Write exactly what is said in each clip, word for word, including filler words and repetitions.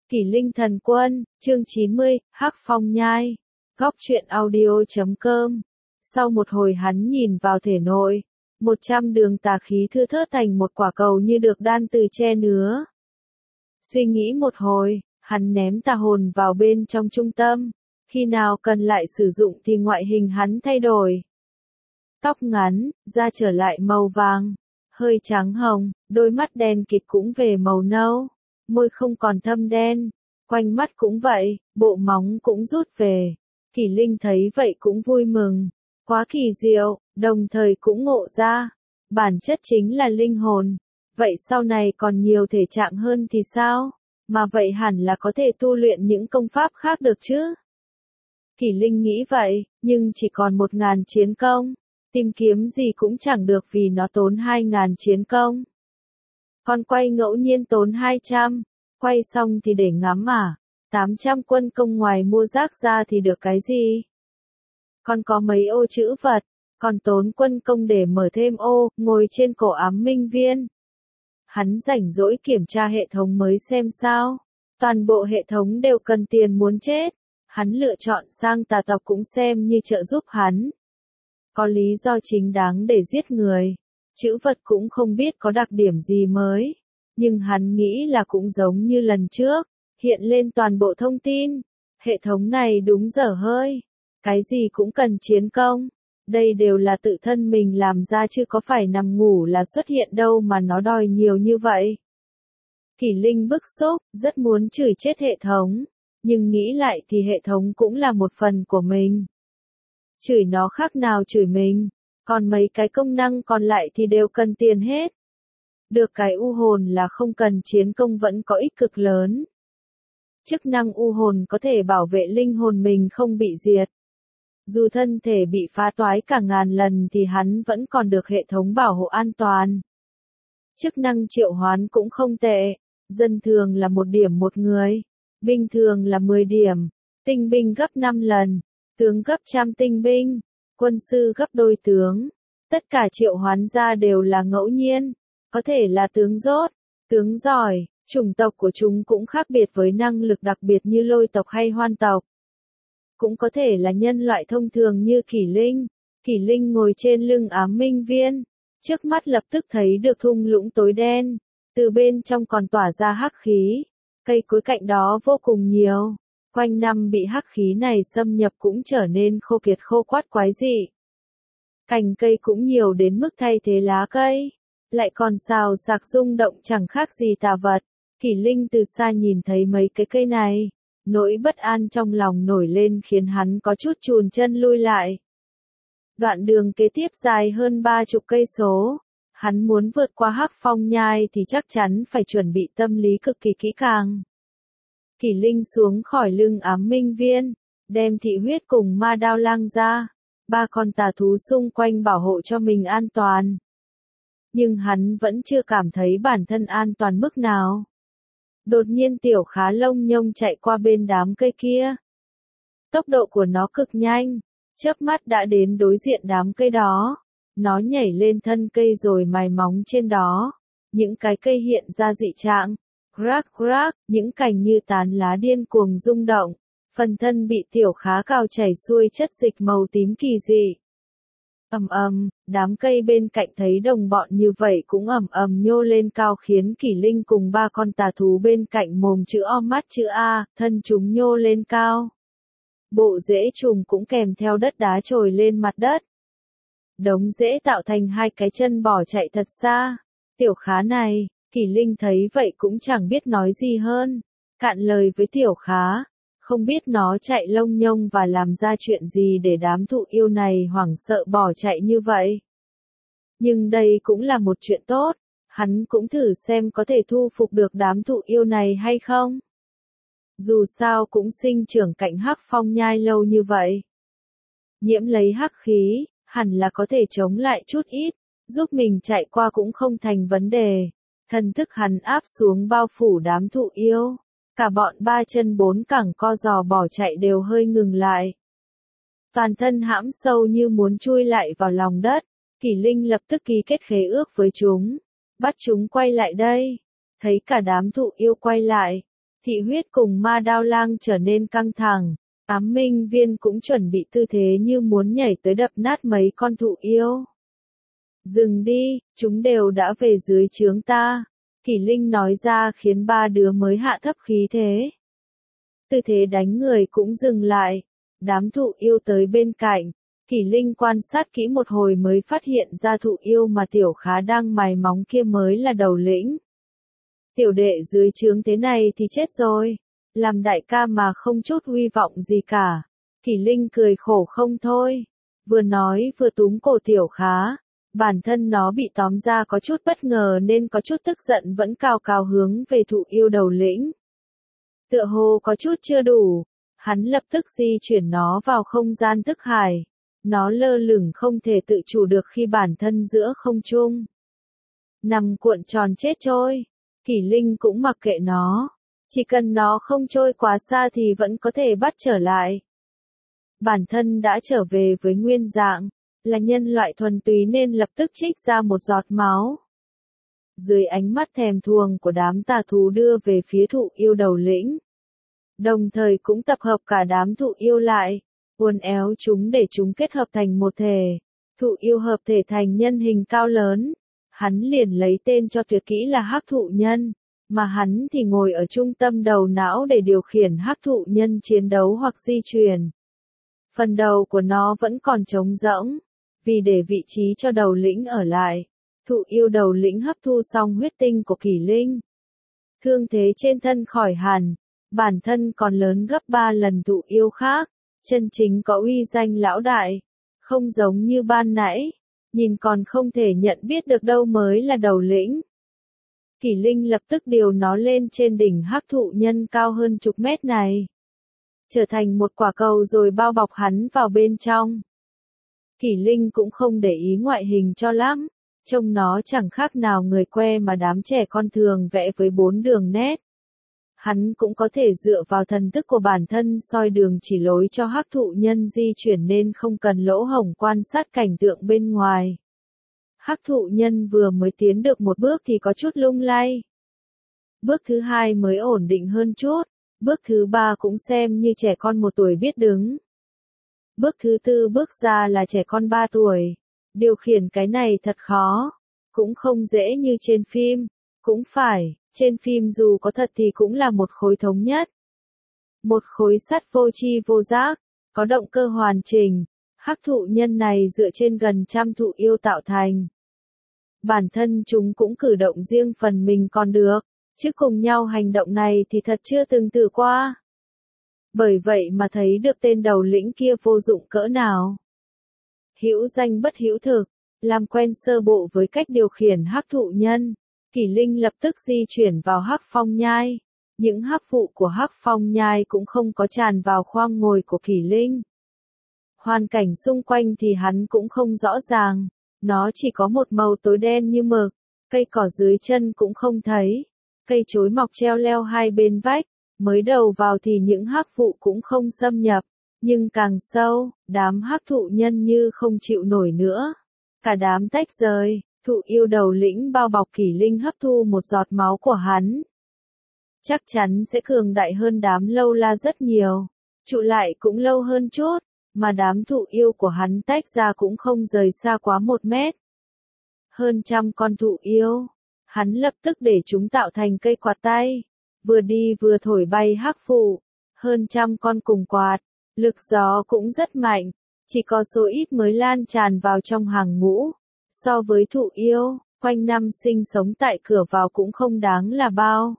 Kỷ Linh Thần Quân, chương chín mươi, Hắc Phong Nhai. Góc truyện audio chấm com. Sau một hồi hắn nhìn vào thể nội, một trăm đường tà khí thưa thớt thành một quả cầu như được đan từ tre nứa. Suy nghĩ một hồi, hắn ném tà hồn vào bên trong trung tâm, khi nào cần lại sử dụng thì ngoại hình hắn thay đổi. Tóc ngắn, da trở lại màu vàng, hơi trắng hồng, đôi mắt đen kịt cũng về màu nâu. Môi không còn thâm đen, quanh mắt cũng vậy, bộ móng cũng rút về. Kỷ Linh thấy vậy cũng vui mừng, quá kỳ diệu, đồng thời cũng ngộ ra, bản chất chính là linh hồn, vậy sau này còn nhiều thể trạng hơn thì sao, mà vậy hẳn là có thể tu luyện những công pháp khác được chứ. Kỷ Linh nghĩ vậy, nhưng chỉ còn một ngàn chiến công, tìm kiếm gì cũng chẳng được vì nó tốn hai ngàn chiến công. Con quay ngẫu nhiên tốn hai trăm, quay xong thì để ngắm à, tám trăm quân công ngoài mua rác ra thì được cái gì? Còn có mấy ô chữ vật, còn tốn quân công để mở thêm ô, ngồi trên cổ ám minh viên. Hắn rảnh rỗi kiểm tra hệ thống mới xem sao, toàn bộ hệ thống đều cần tiền muốn chết, hắn lựa chọn sang tà tộc cũng xem như trợ giúp hắn. Có lý do chính đáng để giết người. Chữ vật cũng không biết có đặc điểm gì mới, nhưng hắn nghĩ là cũng giống như lần trước, hiện lên toàn bộ thông tin. Hệ thống này đúng dở hơi, cái gì cũng cần chiến công, đây đều là tự thân mình làm ra chứ có phải nằm ngủ là xuất hiện đâu mà nó đòi nhiều như vậy. Kỷ Linh bức xúc, rất muốn chửi chết hệ thống, nhưng nghĩ lại thì hệ thống cũng là một phần của mình. Chửi nó khác nào chửi mình. Còn mấy cái công năng còn lại thì đều cần tiền hết. Được cái u hồn là không cần chiến công vẫn có ích cực lớn. Chức năng u hồn có thể bảo vệ linh hồn mình không bị diệt. Dù thân thể bị phá toái cả ngàn lần thì hắn vẫn còn được hệ thống bảo hộ an toàn. Chức năng triệu hoán cũng không tệ. Dân thường là một điểm một người. Binh thường là mười điểm. Tinh binh gấp năm lần. Tướng gấp trăm tinh binh. Quân sư gấp đôi tướng. Tất cả triệu hoán ra đều là ngẫu nhiên. Có thể là tướng dốt, tướng giỏi, chủng tộc của chúng cũng khác biệt với năng lực đặc biệt như lôi tộc hay hoan tộc. Cũng có thể là nhân loại thông thường như Kỷ Linh. Kỷ Linh ngồi trên lưng ám minh viên. Trước mắt lập tức thấy được thung lũng tối đen. Từ bên trong còn tỏa ra hắc khí. Cây cối cạnh đó vô cùng nhiều. Quanh năm bị hắc khí này xâm nhập cũng trở nên khô kiệt khô quắt quái dị. Cành cây cũng nhiều đến mức thay thế lá cây. Lại còn xào xạc rung động chẳng khác gì tà vật. Kỷ Linh từ xa nhìn thấy mấy cái cây này. Nỗi bất an trong lòng nổi lên khiến hắn có chút chùn chân lui lại. Đoạn đường kế tiếp dài hơn ba chục cây số. Hắn muốn vượt qua Hắc Phong Nhai thì chắc chắn phải chuẩn bị tâm lý cực kỳ kỹ càng. Kỷ Linh xuống khỏi lưng ám minh viên, đem thị huyết cùng ma đao lang ra, ba con tà thú xung quanh bảo hộ cho mình an toàn. Nhưng hắn vẫn chưa cảm thấy bản thân an toàn mức nào. Đột nhiên tiểu khá lông nhông chạy qua bên đám cây kia. Tốc độ của nó cực nhanh, chớp mắt đã đến đối diện đám cây đó. Nó nhảy lên thân cây rồi mài móng trên đó. Những cái cây hiện ra dị trạng. Crack crack, những cành như tán lá điên cuồng rung động, phần thân bị tiểu khá cào chảy xuôi chất dịch màu tím kỳ dị. Ầm ầm, đám cây bên cạnh thấy đồng bọn như vậy cũng ầm ầm nhô lên cao khiến Kỷ Linh cùng ba con tà thú bên cạnh mồm chữ O mắt chữ A, thân chúng nhô lên cao. Bộ rễ trùng cũng kèm theo đất đá trồi lên mặt đất. Đống rễ tạo thành hai cái chân bỏ chạy thật xa. Tiểu khá này. Kỷ Linh thấy vậy cũng chẳng biết nói gì hơn, cạn lời với tiểu khá, không biết nó chạy lông nhông và làm ra chuyện gì để đám thụ yêu này hoảng sợ bỏ chạy như vậy. Nhưng đây cũng là một chuyện tốt, hắn cũng thử xem có thể thu phục được đám thụ yêu này hay không. Dù sao cũng sinh trưởng cạnh Hắc Phong Nhai lâu như vậy. Nhiễm lấy hắc khí, hẳn là có thể chống lại chút ít, giúp mình chạy qua cũng không thành vấn đề. Thần thức hắn áp xuống bao phủ đám thụ yêu. Cả bọn ba chân bốn cẳng co giò bỏ chạy đều hơi ngừng lại. Toàn thân hãm sâu như muốn chui lại vào lòng đất. Kỷ Linh lập tức ký kết khế ước với chúng. Bắt chúng quay lại đây. Thấy cả đám thụ yêu quay lại. Thị huyết cùng Ma Đao Lang trở nên căng thẳng, ám minh viên cũng chuẩn bị tư thế như muốn nhảy tới đập nát mấy con thụ yêu. Dừng đi, chúng đều đã về dưới trướng ta. Kỷ Linh nói ra khiến ba đứa mới hạ thấp khí thế. Tư thế đánh người cũng dừng lại. Đám thụ yêu tới bên cạnh. Kỷ Linh quan sát kỹ một hồi mới phát hiện ra thụ yêu mà Tiểu Khá đang mài móng kia mới là đầu lĩnh. Tiểu đệ dưới trướng thế này thì chết rồi. Làm đại ca mà không chút uy vọng gì cả. Kỷ Linh cười khổ không thôi. Vừa nói vừa túm cổ Tiểu Khá. Bản thân nó bị tóm ra có chút bất ngờ nên có chút tức giận vẫn cao cao hướng về thụ yêu đầu lĩnh. Tựa hồ có chút chưa đủ. Hắn lập tức di chuyển nó vào không gian thức hải. Nó lơ lửng không thể tự chủ được khi bản thân giữa không trung. Nằm cuộn tròn chết trôi. Kỷ Linh cũng mặc kệ nó. Chỉ cần nó không trôi quá xa thì vẫn có thể bắt trở lại. Bản thân đã trở về với nguyên dạng. Là nhân loại thuần túy nên lập tức trích ra một giọt máu. Dưới ánh mắt thèm thuồng của đám tà thú đưa về phía thụ yêu đầu lĩnh. Đồng thời cũng tập hợp cả đám thụ yêu lại. Uốn éo chúng để chúng kết hợp thành một thể. Thụ yêu hợp thể thành nhân hình cao lớn. Hắn liền lấy tên cho tuyệt kỹ là hắc thụ nhân. Mà hắn thì ngồi ở trung tâm đầu não để điều khiển hắc thụ nhân chiến đấu hoặc di chuyển. Phần đầu của nó vẫn còn trống rỗng. Vì để vị trí cho đầu lĩnh ở lại. Thụ yêu đầu lĩnh hấp thu xong huyết tinh của Kỷ Linh. Thương thế trên thân khỏi hẳn. Bản thân còn lớn gấp ba lần thụ yêu khác. Chân chính có uy danh lão đại. Không giống như ban nãy. Nhìn còn không thể nhận biết được đâu mới là đầu lĩnh. Kỷ Linh lập tức điều nó lên trên đỉnh hắc thụ nhân cao hơn chục mét này. Trở thành một quả cầu rồi bao bọc hắn vào bên trong. Kỷ Linh cũng không để ý ngoại hình cho lắm. Trông nó chẳng khác nào người que mà đám trẻ con thường vẽ với bốn đường nét. Hắn cũng có thể dựa vào thần thức của bản thân soi đường chỉ lối cho hắc thụ nhân di chuyển nên không cần lỗ hổng quan sát cảnh tượng bên ngoài. Hắc thụ nhân vừa mới tiến được một bước thì có chút lung lay. Bước thứ hai mới ổn định hơn chút. Bước thứ ba cũng xem như trẻ con một tuổi biết đứng. Bước thứ tư bước ra là trẻ con ba tuổi. Điều khiển cái này thật khó. Cũng không dễ như trên phim. Cũng phải, trên phim dù có thật thì cũng là một khối thống nhất. Một khối sắt vô tri vô giác, có động cơ hoàn chỉnh. Hắc thụ nhân này dựa trên gần trăm thụ yêu tạo thành. Bản thân chúng cũng cử động riêng phần mình còn được, chứ cùng nhau hành động này thì thật chưa từng thử qua. Bởi vậy mà thấy được tên đầu lĩnh kia vô dụng cỡ nào. Hữu danh bất hữu thực, làm quen sơ bộ với cách điều khiển hắc thụ nhân. Kỷ Linh lập tức di chuyển vào hắc phong nhai. Những hắc vụ của hắc phong nhai cũng không có tràn vào khoang ngồi của Kỷ Linh. Hoàn cảnh xung quanh thì hắn cũng không rõ ràng. Nó chỉ có một màu tối đen như mực. Cây cỏ dưới chân cũng không thấy. Cây chối mọc treo leo hai bên vách. Mới đầu vào thì những hắc vụ cũng không xâm nhập. Nhưng càng sâu, đám hắc thụ nhân như không chịu nổi nữa. Cả đám tách rời. Thụ yêu đầu lĩnh bao bọc Kỷ Linh hấp thu một giọt máu của hắn. Chắc chắn sẽ cường đại hơn đám lâu la rất nhiều. Trụ lại cũng lâu hơn chút. Mà đám thụ yêu của hắn tách ra cũng không rời xa quá một mét. Hơn trăm con thụ yêu. Hắn lập tức để chúng tạo thành cây quạt tay. Vừa đi vừa thổi bay hắc vụ. Hơn trăm con cùng quạt. Lực gió cũng rất mạnh. Chỉ có số ít mới lan tràn vào trong hàng ngũ. So với thụ yêu, quanh năm sinh sống tại cửa vào cũng không đáng là bao.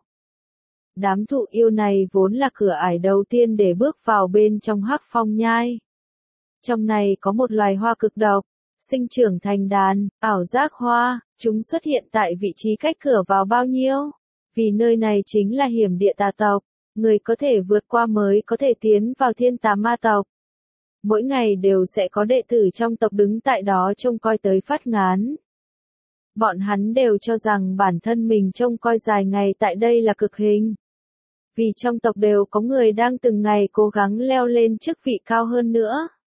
Đám thụ yêu này vốn là cửa ải đầu tiên để bước vào bên trong hắc phong nhai. Trong này có một loài hoa cực độc, sinh trưởng thành đàn, ảo giác hoa, chúng xuất hiện tại vị trí cách cửa vào bao nhiêu? Vì nơi này chính là hiểm địa tà tộc, người có thể vượt qua mới có thể tiến vào thiên tà ma tộc. Mỗi ngày đều sẽ có đệ tử trong tộc đứng tại đó trông coi tới phát ngán. Bọn hắn đều cho rằng bản thân mình trông coi dài ngày tại đây là cực hình. Vì trong tộc đều có người đang từng ngày cố gắng leo lên chức vị cao hơn nữa.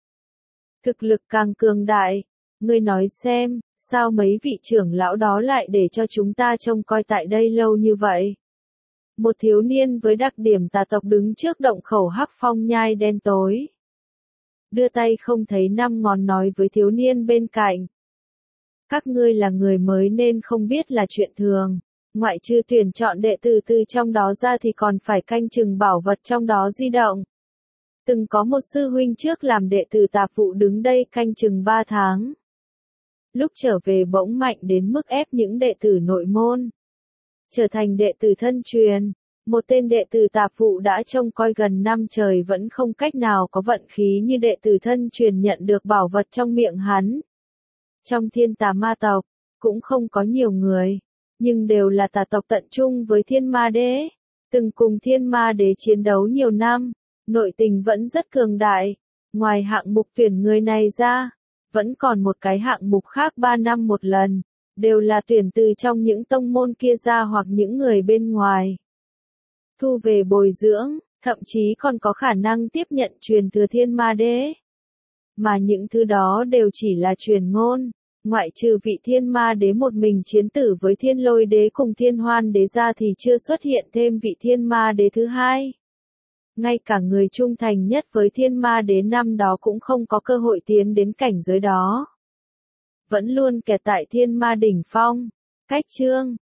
Thực lực càng cường đại. Ngươi nói xem, sao mấy vị trưởng lão đó lại để cho chúng ta trông coi tại đây lâu như vậy? Một thiếu niên với đặc điểm tà tộc đứng trước động khẩu Hắc Phong Nhai đen tối. Đưa tay không thấy năm ngón nói với thiếu niên bên cạnh. Các ngươi là người mới nên không biết là chuyện thường. Ngoại trừ tuyển chọn đệ tử từ trong đó ra thì còn phải canh chừng bảo vật trong đó di động. Từng có một sư huynh trước làm đệ tử tạp vụ đứng đây canh chừng ba tháng. Lúc trở về bỗng mạnh đến mức ép những đệ tử nội môn trở thành đệ tử thân truyền. Một tên đệ tử tạp vụ đã trông coi gần năm trời vẫn không cách nào có vận khí như đệ tử thân truyền nhận được bảo vật trong miệng hắn. Trong thiên tà ma tộc, cũng không có nhiều người, nhưng đều là tà tộc tận trung với thiên ma đế. Từng cùng thiên ma đế chiến đấu nhiều năm, nội tình vẫn rất cường đại. Ngoài hạng mục tuyển người này ra, vẫn còn một cái hạng mục khác ba năm một lần, đều là tuyển từ trong những tông môn kia ra hoặc những người bên ngoài. Thu về bồi dưỡng, thậm chí còn có khả năng tiếp nhận truyền thừa thiên ma đế. Mà những thứ đó đều chỉ là truyền ngôn, ngoại trừ vị thiên ma đế một mình chiến tử với thiên lôi đế cùng thiên hoan đế ra thì chưa xuất hiện thêm vị thiên ma đế thứ hai. Ngay cả người trung thành nhất với thiên ma đế năm đó cũng không có cơ hội tiến đến cảnh giới đó. Vẫn luôn kẹt tại thiên ma đỉnh phong. Cách chương